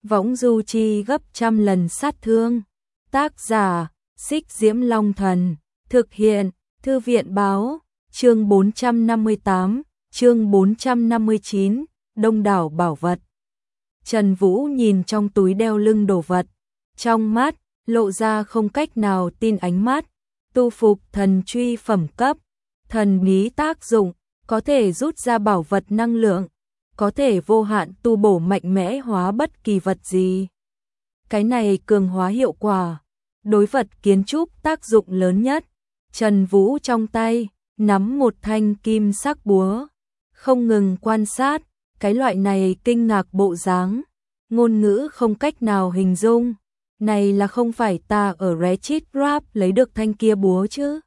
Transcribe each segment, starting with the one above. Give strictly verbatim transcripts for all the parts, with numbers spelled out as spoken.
võng du chi gấp trăm lần sát thương. Tác giả, Xích Diễm Long Thần, thực hiện, Thư viện báo, chương bốn trăm năm mươi tám, chương bốn trăm năm mươi chín, đông đảo bảo vật. Trần Vũ nhìn trong túi đeo lưng đồ vật, trong mắt, lộ ra không cách nào tin ánh mắt. Tu phục thần truy phẩm cấp, thần bí tác dụng, có thể rút ra bảo vật năng lượng, có thể vô hạn tu bổ mạnh mẽ hóa bất kỳ vật gì. Cái này cường hóa hiệu quả, đối vật kiến trúc tác dụng lớn nhất. Trần Vũ trong tay, nắm một thanh kim sắc búa, không ngừng quan sát, cái loại này kinh ngạc bộ dáng, ngôn ngữ không cách nào hình dung. Này là không phải ta ở Ratchet Rap lấy được thanh kia búa chứ?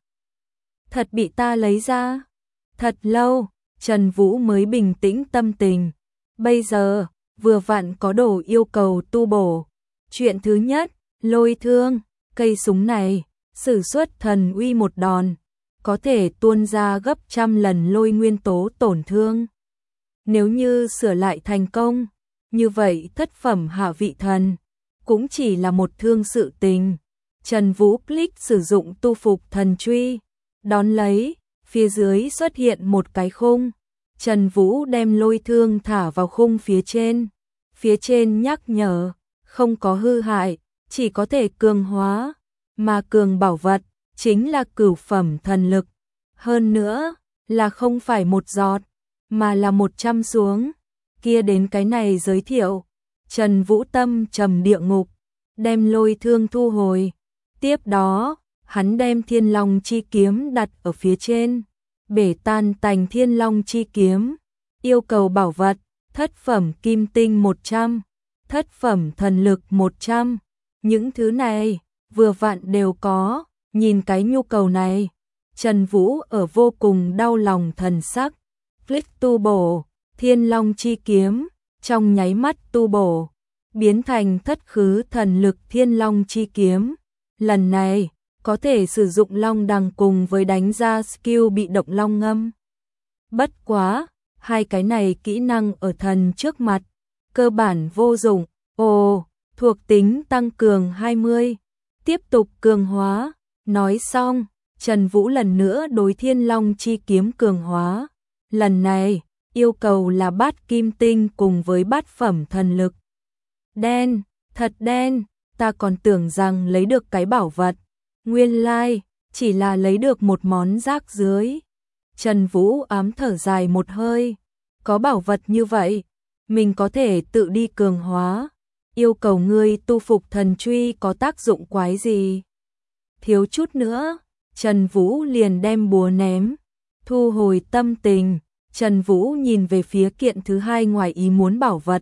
Thật bị ta lấy ra. Thật lâu, Trần Vũ mới bình tĩnh tâm tình. Bây giờ, vừa vặn có đồ yêu cầu tu bổ. Chuyện thứ nhất, lôi thương, cây súng này, sử xuất thần uy một đòn, có thể tuôn ra gấp trăm lần lôi nguyên tố tổn thương. Nếu như sửa lại thành công, như vậy thất phẩm hạ vị thần cũng chỉ là một thương sự tình. Trần Vũ click sử dụng tu phục thần truy, đón lấy, phía dưới xuất hiện một cái khung. Trần Vũ đem lôi thương thả vào khung phía trên. Phía trên nhắc nhở, không có hư hại, chỉ có thể cường hóa, mà cường bảo vật chính là cửu phẩm thần lực. Hơn nữa, là không phải một giọt, mà là một trăm xuống. Kia đến cái này giới thiệu, Trần Vũ tâm trầm địa ngục, đem lôi thương thu hồi. Tiếp đó, hắn đem Thiên Long chi kiếm đặt ở phía trên, bể tan tành Thiên Long chi kiếm. Yêu cầu bảo vật, thất phẩm kim tinh một trăm, thất phẩm thần lực một trăm. Những thứ này, vừa vặn đều có. Nhìn cái nhu cầu này, Trần Vũ ở vô cùng đau lòng thần sắc. Click tu bổ, Thiên Long chi kiếm, trong nháy mắt tu bổ, biến thành thất khứ thần lực Thiên Long chi kiếm. Lần này, có thể sử dụng long đằng cùng với đánh ra skill bị động long ngâm. Bất quá, hai cái này kỹ năng ở thần trước mặt, cơ bản vô dụng. Ồ, thuộc tính tăng cường hai mươi, tiếp tục cường hóa. Nói xong, Trần Vũ lần nữa đối Thiên Long chi kiếm cường hóa. Lần này, yêu cầu là bát kim tinh cùng với bát phẩm thần lực. Đen, thật đen, ta còn tưởng rằng lấy được cái bảo vật. Nguyên lai, like, chỉ là lấy được một món rác dưới. Trần Vũ ám thở dài một hơi. Có bảo vật như vậy, mình có thể tự đi cường hóa. Yêu cầu ngươi tu phục thần truy có tác dụng quái gì? Thiếu chút nữa, Trần Vũ liền đem búa ném. Thu hồi tâm tình, Trần Vũ nhìn về phía kiện thứ hai ngoài ý muốn bảo vật.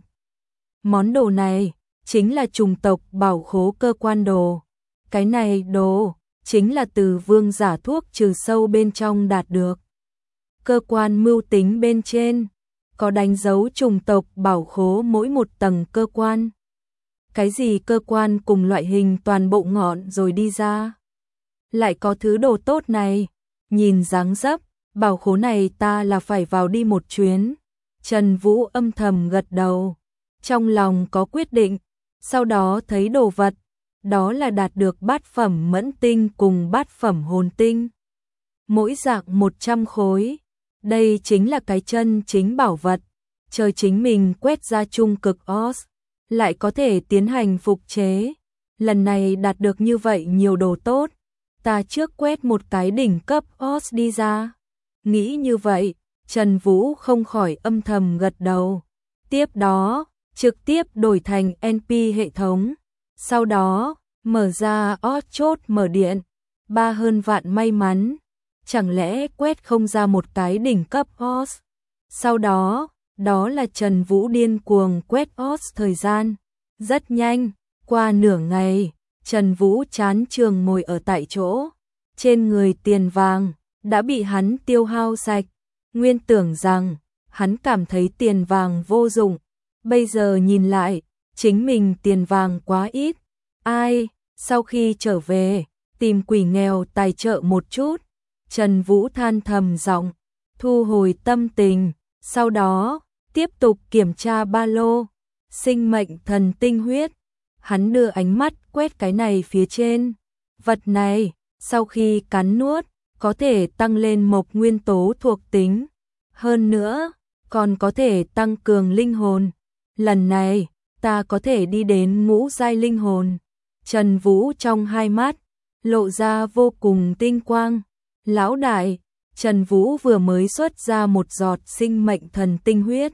Món đồ này chính là chủng tộc bảo khố cơ quan đồ. Cái này đồ chính là từ vương giả thuốc trừ sâu bên trong đạt được. Cơ quan mưu tính bên trên có đánh dấu chủng tộc bảo khố mỗi một tầng cơ quan. Cái gì cơ quan cùng loại hình toàn bộ ngọn rồi đi ra. Lại có thứ đồ tốt này, nhìn dáng dấp, bảo khố này ta là phải vào đi một chuyến. Trần Vũ âm thầm gật đầu, trong lòng có quyết định, sau đó thấy đồ vật, đó là đạt được bát phẩm mẫn tinh cùng bát phẩm hồn tinh. Mỗi dạng một trăm khối, đây chính là cái chân chính bảo vật, chờ chính mình quét ra trung cực os, lại có thể tiến hành phục chế. Lần này đạt được như vậy nhiều đồ tốt, ta trước quét một cái đỉnh cấp os đi ra. Nghĩ như vậy, Trần Vũ không khỏi âm thầm gật đầu. Tiếp đó, trực tiếp đổi thành en pê hệ thống. Sau đó, mở ra os chốt mở điện. Ba hơn vạn may mắn. Chẳng lẽ quét không ra một cái đỉnh cấp os? Sau đó, đó là Trần Vũ điên cuồng quét os thời gian. Rất nhanh, qua nửa ngày, Trần Vũ chán trường ngồi ở tại chỗ. Trên người tiền vàng đã bị hắn tiêu hao sạch. Nguyên tưởng rằng hắn cảm thấy tiền vàng vô dụng, bây giờ nhìn lại, chính mình tiền vàng quá ít. Ai, sau khi trở về, tìm quỷ nghèo tài trợ một chút. Trần Vũ than thầm giọng, thu hồi tâm tình, sau đó tiếp tục kiểm tra ba lô. sinh mệnh thần tinh huyết. Hắn đưa ánh mắt quét cái này phía trên. Vật này, sau khi cắn nuốt, có thể tăng lên mộc nguyên tố thuộc tính. Hơn nữa, còn có thể tăng cường linh hồn. Lần này, ta có thể đi đến ngũ giai linh hồn. Trần Vũ trong hai mắt, lộ ra vô cùng tinh quang. Lão đại, Trần Vũ vừa mới xuất ra một giọt sinh mệnh thần tinh huyết.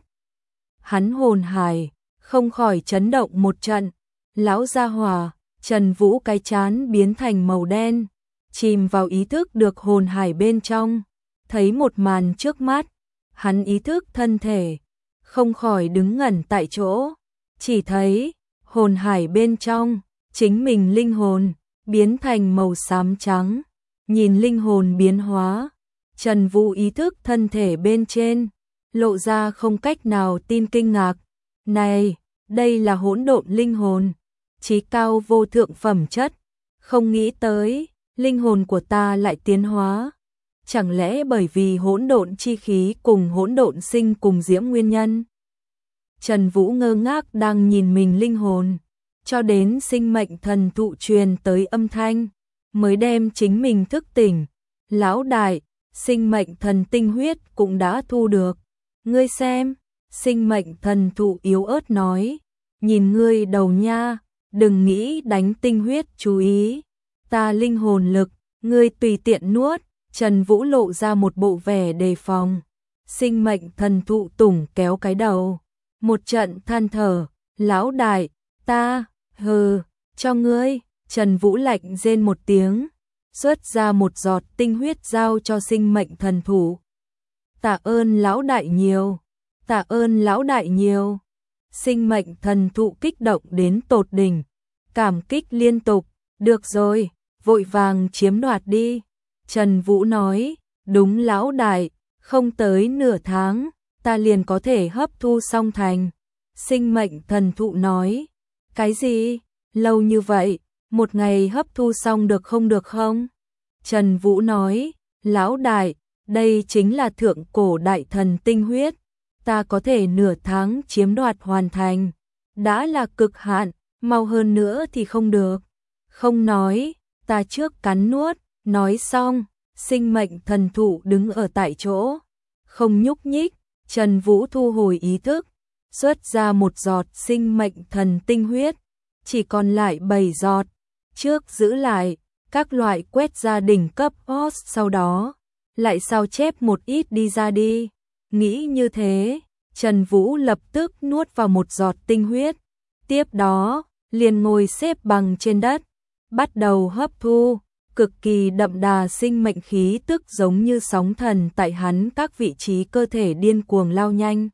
Hắn hồn hải, không khỏi chấn động một trận. Lão gia hỏa, Trần Vũ cái chán biến thành màu đen, chìm vào ý thức được hồn hải bên trong. Thấy một màn trước mắt, hắn ý thức thân thể, không khỏi đứng ngẩn tại chỗ. Chỉ thấy, hồn hải bên trong, chính mình linh hồn, biến thành màu xám trắng. Nhìn linh hồn biến hóa, Trần Vũ ý thức thân thể bên trên, lộ ra không cách nào tin kinh ngạc. Này, đây là hỗn độn linh hồn, chí cao vô thượng phẩm chất. Không nghĩ tới, linh hồn của ta lại tiến hóa. Chẳng lẽ bởi vì hỗn độn chi khí cùng hỗn độn sinh cùng diễm nguyên nhân? Trần Vũ ngơ ngác đang nhìn mình linh hồn, cho đến sinh mệnh thần thụ truyền tới âm thanh, mới đem chính mình thức tỉnh. Lão đại, sinh mệnh thần tinh huyết cũng đã thu được. Ngươi xem, sinh mệnh thần thụ yếu ớt nói, nhìn ngươi đầu nha, đừng nghĩ đánh tinh huyết, chú ý. Ta linh hồn lực, ngươi tùy tiện nuốt. Trần Vũ lộ ra một bộ vẻ đề phòng. Sinh mệnh thần thụ tủng kéo cái đầu, một trận than thở. Lão đại, ta, hừ, cho ngươi. Trần Vũ lạnh rên một tiếng, xuất ra một giọt tinh huyết giao cho sinh mệnh thần thụ. Tạ ơn lão đại nhiều, tạ ơn lão đại nhiều. Sinh mệnh thần thụ kích động đến tột đỉnh, cảm kích liên tục. Được rồi, vội vàng chiếm đoạt đi. Trần Vũ nói, đúng lão đại, không tới nửa tháng, ta liền có thể hấp thu xong thành. Sinh mệnh thần thụ nói, cái gì? Lâu như vậy, một ngày hấp thu xong được không được không? Trần Vũ nói, lão đại, đây chính là thượng cổ đại thần tinh huyết, ta có thể nửa tháng chiếm đoạt hoàn thành. Đã là cực hạn, mau hơn nữa thì không được. Không nói, ta trước cắn nuốt. Nói xong, sinh mệnh thần thụ đứng ở tại chỗ, không nhúc nhích. Trần Vũ thu hồi ý thức, xuất ra một giọt sinh mệnh thần tinh huyết, chỉ còn lại bảy giọt. Trước giữ lại, các loại quét ra đỉnh cấp boss, sau đó lại sao chép một ít đi ra đi. Nghĩ như thế, Trần Vũ lập tức nuốt vào một giọt tinh huyết, tiếp đó liền ngồi xếp bằng trên đất, bắt đầu hấp thu. Cực kỳ đậm đà sinh mệnh khí tức giống như sóng thần tại hắn các vị trí cơ thể điên cuồng lao nhanh.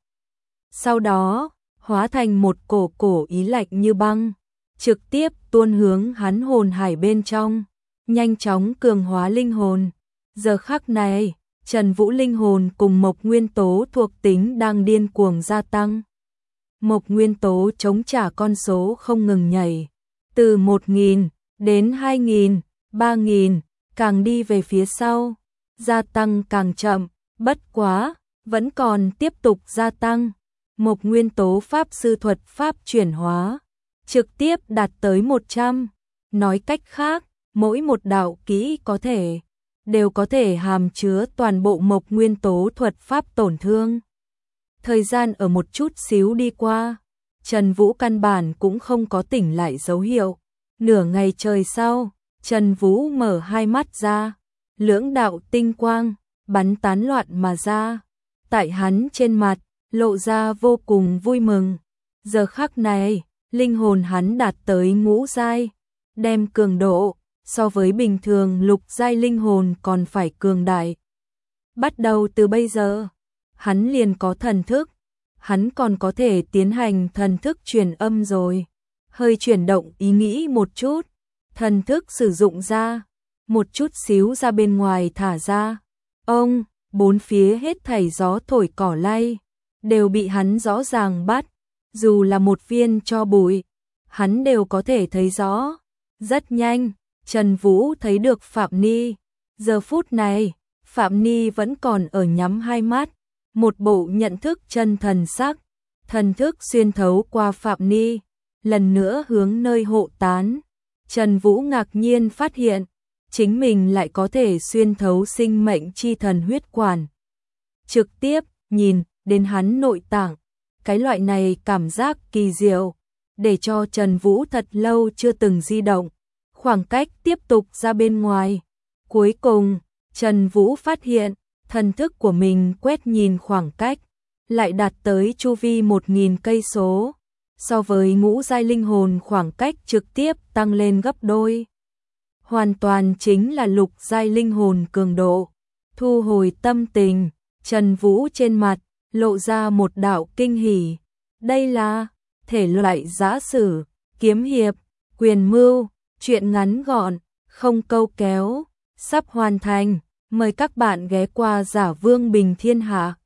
Sau đó, hóa thành một cổ cổ ý lạnh như băng, trực tiếp tuôn hướng hắn hồn hải bên trong, nhanh chóng cường hóa linh hồn. Giờ khắc này, Trần Vũ linh hồn cùng mộc nguyên tố thuộc tính đang điên cuồng gia tăng. Mộc nguyên tố chống trả con số không ngừng nhảy, từ một nghìn đến hai nghìn, ba nghìn, càng đi về phía sau, gia tăng càng chậm, bất quá, vẫn còn tiếp tục gia tăng. Mộc nguyên tố pháp sư thuật pháp chuyển hóa, trực tiếp đạt tới một trăm. Nói cách khác, mỗi một đạo kỹ có thể, đều có thể hàm chứa toàn bộ mộc nguyên tố thuật pháp tổn thương. Thời gian ở một chút xíu đi qua, Trần Vũ căn bản cũng không có tỉnh lại dấu hiệu. Nửa ngày trời sau, Trần Vũ mở hai mắt ra, lưỡng đạo tinh quang bắn tán loạn mà ra. Tại hắn trên mặt, lộ ra vô cùng vui mừng. Giờ khắc này, linh hồn hắn đạt tới ngũ giai, đem cường độ so với bình thường lục giai linh hồn còn phải cường đại. Bắt đầu từ bây giờ, hắn liền có thần thức, hắn còn có thể tiến hành thần thức truyền âm rồi. Hơi chuyển động ý nghĩ một chút, thần thức sử dụng ra, một chút xíu ra bên ngoài thả ra. Ông, bốn phía hết thảy gió thổi cỏ lay, đều bị hắn rõ ràng bắt, dù là một viên tro bụi, hắn đều có thể thấy rõ. Rất nhanh, Trần Vũ thấy được Phạm Ni. Giờ phút này, Phạm Ni vẫn còn ở nhắm hai mắt, một bộ nhận thức chân thần sắc, thần thức xuyên thấu qua Phạm Ni, lần nữa hướng nơi hộ tán. Trần Vũ ngạc nhiên phát hiện, chính mình lại có thể xuyên thấu sinh mệnh chi thần huyết quản. Trực tiếp, nhìn, đến hắn nội tạng. Cái loại này cảm giác kỳ diệu, để cho Trần Vũ thật lâu chưa từng di động. Khoảng cách tiếp tục ra bên ngoài. Cuối cùng, Trần Vũ phát hiện, thần thức của mình quét nhìn khoảng cách, lại đạt tới chu vi một nghìn cây số. So với ngũ giai linh hồn khoảng cách trực tiếp tăng lên gấp đôi. Hoàn toàn chính là lục giai linh hồn cường độ. Thu hồi tâm tình, Trần Vũ trên mặt lộ ra một đạo kinh hỉ. Đây là thể loại giã sử, kiếm hiệp, quyền mưu, truyện ngắn gọn, không câu kéo, sắp hoàn thành. Mời các bạn ghé qua Giả Vương Bình Thiên Hạ.